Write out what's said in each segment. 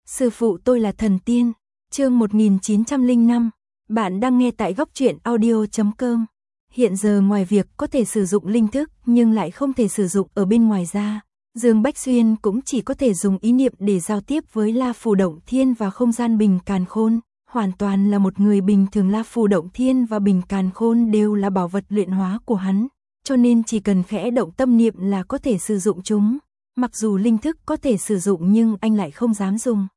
Sư phụ tôi là thần tiên. Chương 1905. Bạn đang nghe tại góc truyện audio.com. Hiện giờ ngoài việc có thể sử dụng linh thức nhưng lại không thể sử dụng ở bên ngoài ra, Dương Bách Xuyên cũng chỉ có thể dùng ý niệm để giao tiếp với La Phù Động Thiên và không gian Bình Càn Khôn. Hoàn toàn là một người bình thường. La Phù Động Thiên và Bình Càn Khôn đều là bảo vật luyện hóa của hắn, cho nên chỉ cần khẽ động tâm niệm là có thể sử dụng chúng. Mặc dù linh thức có thể sử dụng nhưng anh lại không dám dùng.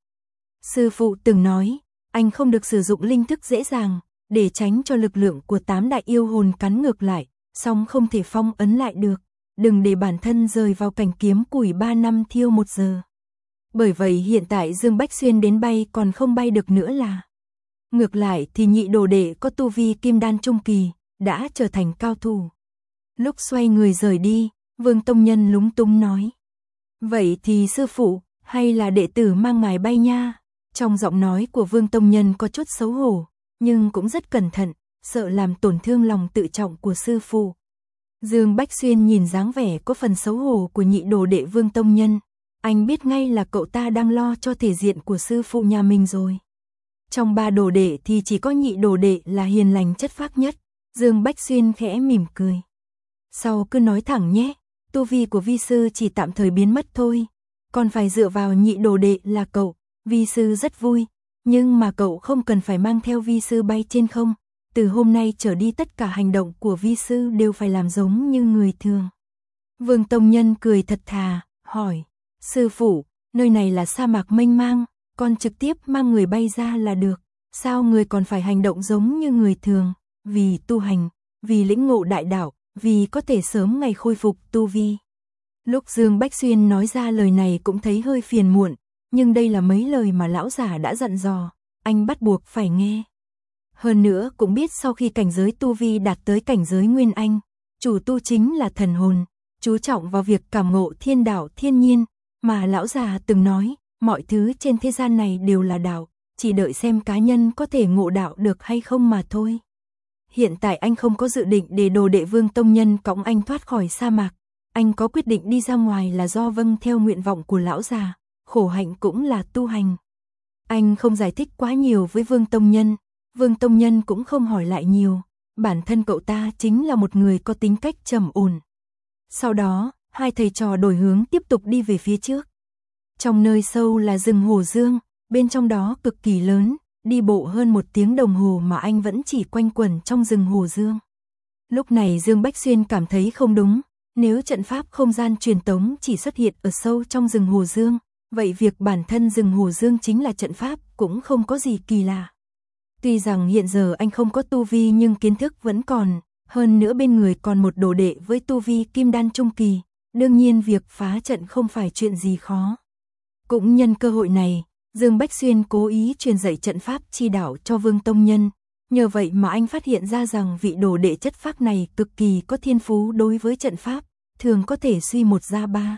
Sư phụ từng nói, anh không được sử dụng linh thức dễ dàng, để tránh cho lực lượng của 8 đại yêu hồn cắn ngược lại, song không thể phong ấn lại được. Đừng để bản thân rơi vào cảnh kiếm củi 3 năm thiêu 1 giờ. Bởi vậy hiện tại Dương Bách Xuyên đến bay còn không bay được nữa là. Ngược lại thì nhị đồ đệ có tu vi kim đan trung kỳ, đã trở thành cao thủ. Lúc xoay người rời đi, Vương Tông Nhân lúng túng nói. Vậy thì sư phụ, hay là đệ tử mang ngài bay nha? Trong giọng nói của Vương Tông Nhân có chút xấu hổ, nhưng cũng rất cẩn thận, sợ làm tổn thương lòng tự trọng của sư phụ. Dương Bách Xuyên nhìn dáng vẻ có phần xấu hổ của nhị đồ đệ Vương Tông Nhân, anh biết ngay là cậu ta đang lo cho thể diện của sư phụ nhà mình rồi. Trong 3 đồ đệ thì chỉ có nhị đồ đệ là hiền lành chất phác nhất. Dương Bách Xuyên khẽ mỉm cười. Sau cứ nói thẳng nhé, tu vi của vi sư chỉ tạm thời biến mất thôi, còn phải dựa vào nhị đồ đệ là cậu. Vi sư rất vui, nhưng mà cậu không cần phải mang theo vi sư bay trên không. Từ hôm nay trở đi tất cả hành động của vi sư đều phải làm giống như người thường. Vương Tông Nhân cười thật thà, hỏi, sư phụ, nơi này là sa mạc mênh mang, con trực tiếp mang người bay ra là được, sao người còn phải hành động giống như người thường? Vì tu hành, vì lĩnh ngộ đại đạo, vì có thể sớm ngày khôi phục tu vi. Lúc Dương Bách Xuyên nói ra lời này cũng thấy hơi phiền muộn, nhưng đây là mấy lời mà lão giả đã dặn dò, anh bắt buộc phải nghe. Hơn nữa cũng biết sau khi cảnh giới tu vi đạt tới cảnh giới Nguyên Anh, chủ tu chính là thần hồn, chú trọng vào việc cảm ngộ thiên đạo thiên nhiên, mà lão già từng nói, mọi thứ trên thế gian này đều là đạo, chỉ đợi xem cá nhân có thể ngộ đạo được hay không mà thôi. Hiện tại anh không có dự định để đồ đệ Vương Tông Nhân cõng anh thoát khỏi sa mạc, anh có quyết định đi ra ngoài là do vâng theo nguyện vọng của lão già, khổ hạnh cũng là tu hành. Anh không giải thích quá nhiều với Vương Tông Nhân, Vương Tông Nhân cũng không hỏi lại nhiều, bản thân cậu ta chính là một người có tính cách trầm ổn. Sau đó, hai thầy trò đổi hướng tiếp tục đi về phía trước. Trong nơi sâu là rừng Hồ Dương, bên trong đó cực kỳ lớn, đi bộ hơn 1 tiếng đồng hồ mà anh vẫn chỉ quanh quẩn trong rừng Hồ Dương. Lúc này Dương Bách Xuyên cảm thấy không đúng, nếu trận pháp không gian truyền tống chỉ xuất hiện ở sâu trong rừng Hồ Dương, vậy việc bản thân rừng Hồ Dương chính là trận pháp cũng không có gì kỳ lạ. Tuy rằng hiện giờ anh không có tu vi nhưng kiến thức vẫn còn, hơn nữa bên người còn một đồ đệ với tu vi kim đan trung kỳ, đương nhiên việc phá trận không phải chuyện gì khó. Cũng nhân cơ hội này, Dương Bách Xuyên cố ý truyền dạy trận pháp chi đạo cho Vương Tông Nhân, nhờ vậy mà anh phát hiện ra rằng vị đồ đệ chất phác này cực kỳ có thiên phú đối với trận pháp, thường có thể suy 1 ra 3.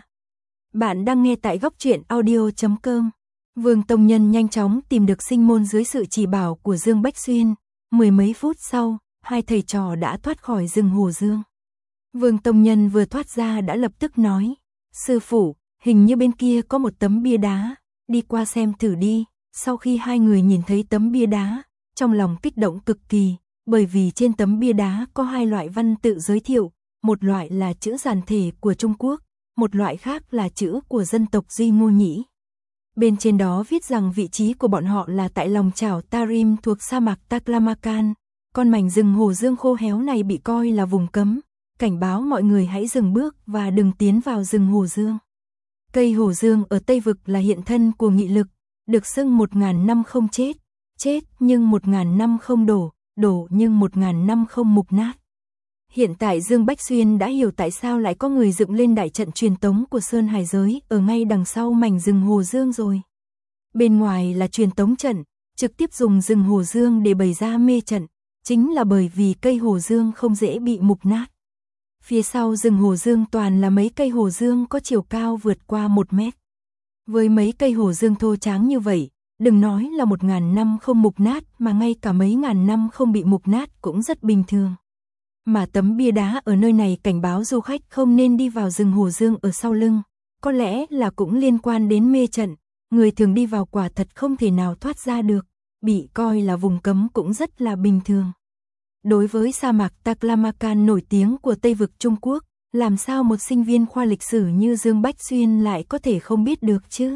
Bạn đang nghe tại góc truyện audio.com. Vương Tông Nhân nhanh chóng tìm được sinh môn dưới sự chỉ bảo của Dương Bách Xuyên. 10 mấy phút sau, hai thầy trò đã thoát khỏi rừng Hồ Dương. Vương Tông Nhân vừa thoát ra đã lập tức nói, sư phụ, hình như bên kia có một tấm bia đá, đi qua xem thử đi. Sau khi hai người nhìn thấy tấm bia đá, trong lòng kích động cực kỳ, bởi vì trên tấm bia đá có 2 loại văn tự giới thiệu, một loại là chữ giản thể của Trung Quốc, một loại khác là chữ của dân tộc Duy Ngô Nhĩ. Bên trên đó viết rằng vị trí của bọn họ là tại lòng chảo Tarim thuộc sa mạc Taklamakan. Con mảnh rừng Hồ Dương khô héo này bị coi là vùng cấm, cảnh báo mọi người hãy dừng bước và đừng tiến vào rừng Hồ Dương. Cây Hồ Dương ở Tây Vực là hiện thân của nghị lực, được xưng 1000 năm không chết, chết nhưng 1000 năm không đổ, đổ nhưng 1000 năm không mục nát. Hiện tại Dương Bách Xuyên đã hiểu tại sao lại có người dựng lên đại trận truyền tống của Sơn Hải Giới ở ngay đằng sau mảnh rừng Hồ Dương rồi. Bên ngoài là truyền tống trận, trực tiếp dùng rừng Hồ Dương để bày ra mê trận, chính là bởi vì cây Hồ Dương không dễ bị mục nát. Phía sau rừng Hồ Dương toàn là mấy cây Hồ Dương có chiều cao vượt qua 1 mét. Với mấy cây Hồ Dương thô tráng như vậy, đừng nói là 1000 năm không mục nát mà ngay cả mấy ngàn năm không bị mục nát cũng rất bình thường. Mà tấm bia đá ở nơi này cảnh báo du khách không nên đi vào rừng Hồ Dương ở sau lưng, có lẽ là cũng liên quan đến mê trận, người thường đi vào quả thật không thể nào thoát ra được, bị coi là vùng cấm cũng rất là bình thường. Đối với sa mạc Taklamakan nổi tiếng của Tây vực Trung Quốc, làm sao một sinh viên khoa lịch sử như Dương Bách Xuyên lại có thể không biết được chứ?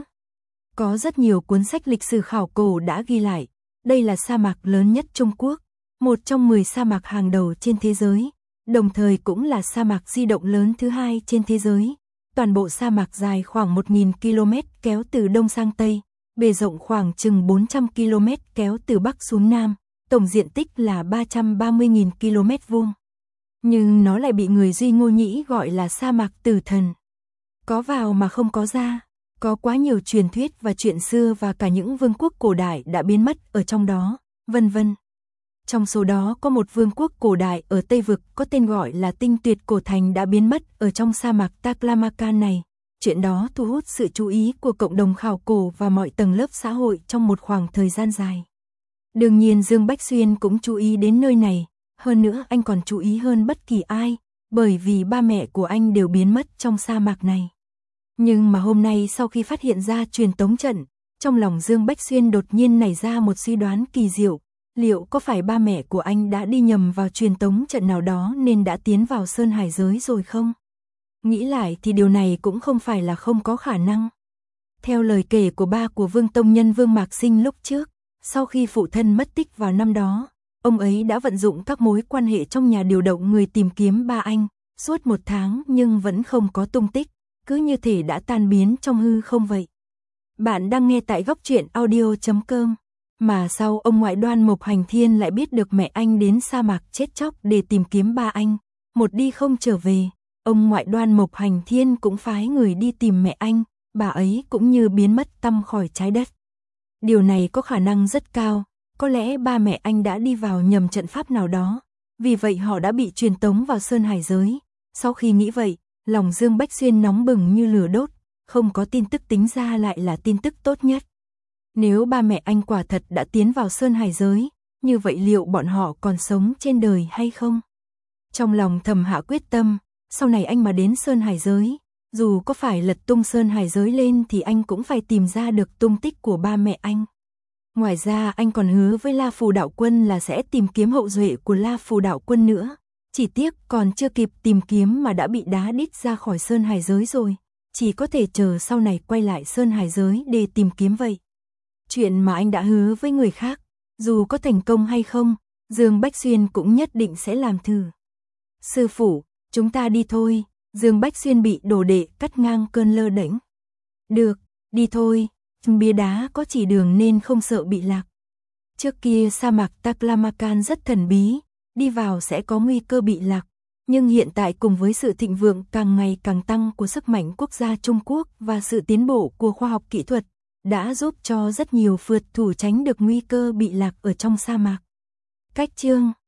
Có rất nhiều cuốn sách lịch sử khảo cổ đã ghi lại, đây là sa mạc lớn nhất Trung Quốc, một trong 10 sa mạc hàng đầu trên thế giới, đồng thời cũng là sa mạc di động lớn thứ hai trên thế giới. Toàn bộ sa mạc dài khoảng 1.000 km kéo từ Đông sang Tây, bề rộng khoảng chừng 400 km kéo từ Bắc xuống Nam, tổng diện tích là 330.000 km vuông. Nhưng nó lại bị người Duy Ngô Nhĩ gọi là sa mạc tử thần. Có vào mà không có ra, có quá nhiều truyền thuyết và chuyện xưa và cả những vương quốc cổ đại đã biến mất ở trong đó, vân vân. Trong số đó có một vương quốc cổ đại ở Tây Vực có tên gọi là Tinh Tuyệt Cổ Thành đã biến mất ở trong sa mạc Taklamakan này. Chuyện đó thu hút sự chú ý của cộng đồng khảo cổ và mọi tầng lớp xã hội trong một khoảng thời gian dài. Đương nhiên Dương Bách Xuyên cũng chú ý đến nơi này, hơn nữa anh còn chú ý hơn bất kỳ ai, bởi vì ba mẹ của anh đều biến mất trong sa mạc này. Nhưng mà hôm nay sau khi phát hiện ra truyền tống trận, trong lòng Dương Bách Xuyên đột nhiên nảy ra một suy đoán kỳ diệu. Liệu có phải ba mẹ của anh đã đi nhầm vào truyền tống trận nào đó nên đã tiến vào Sơn Hải giới rồi không? Nghĩ lại thì điều này cũng không phải là không có khả năng. Theo lời kể của ba của Vương Tông Nhân Vương Mạc Sinh lúc trước, sau khi phụ thân mất tích vào năm đó, ông ấy đã vận dụng các mối quan hệ trong nhà điều động người tìm kiếm ba anh, suốt 1 tháng nhưng vẫn không có tung tích, cứ như thể đã tan biến trong hư không vậy. Bạn đang nghe tại Góc Truyện Audio.com. Mà sau ông ngoại Đoan Mộc Hành Thiên lại biết được mẹ anh đến sa mạc chết chóc để tìm kiếm ba anh, một đi không trở về, ông ngoại Đoan Mộc Hành Thiên cũng phái người đi tìm mẹ anh, bà ấy cũng như biến mất tăm khỏi trái đất. Điều này có khả năng rất cao, có lẽ ba mẹ anh đã đi vào nhầm trận pháp nào đó, vì vậy họ đã bị truyền tống vào Sơn Hải giới. Sau khi nghĩ vậy, lòng Dương Bách Xuyên nóng bừng như lửa đốt, không có tin tức tính ra lại là tin tức tốt nhất. Nếu ba mẹ anh quả thật đã tiến vào Sơn Hải giới, như vậy liệu bọn họ còn sống trên đời hay không? Trong lòng thầm hạ quyết tâm, sau này anh mà đến Sơn Hải giới, dù có phải lật tung Sơn Hải giới lên thì anh cũng phải tìm ra được tung tích của ba mẹ anh. Ngoài ra anh còn hứa với La Phù Đạo Quân là sẽ tìm kiếm hậu duệ của La Phù Đạo Quân nữa. Chỉ tiếc còn chưa kịp tìm kiếm mà đã bị đá đít ra khỏi Sơn Hải giới rồi, chỉ có thể chờ sau này quay lại Sơn Hải giới để tìm kiếm vậy. Chuyện mà anh đã hứa với người khác, dù có thành công hay không, Dương Bách Xuyên cũng nhất định sẽ làm thử. Sư phụ, chúng ta đi thôi, Dương Bách Xuyên bị đồ đệ cắt ngang cơn lơ đễnh. Được, đi thôi, bia đá có chỉ đường nên không sợ bị lạc. Trước kia sa mạc Taklamakan rất thần bí, đi vào sẽ có nguy cơ bị lạc. Nhưng hiện tại cùng với sự thịnh vượng càng ngày càng tăng của sức mạnh quốc gia Trung Quốc và sự tiến bộ của khoa học kỹ thuật, đã giúp cho rất nhiều phượt thủ tránh được nguy cơ bị lạc ở trong sa mạc. Cách chương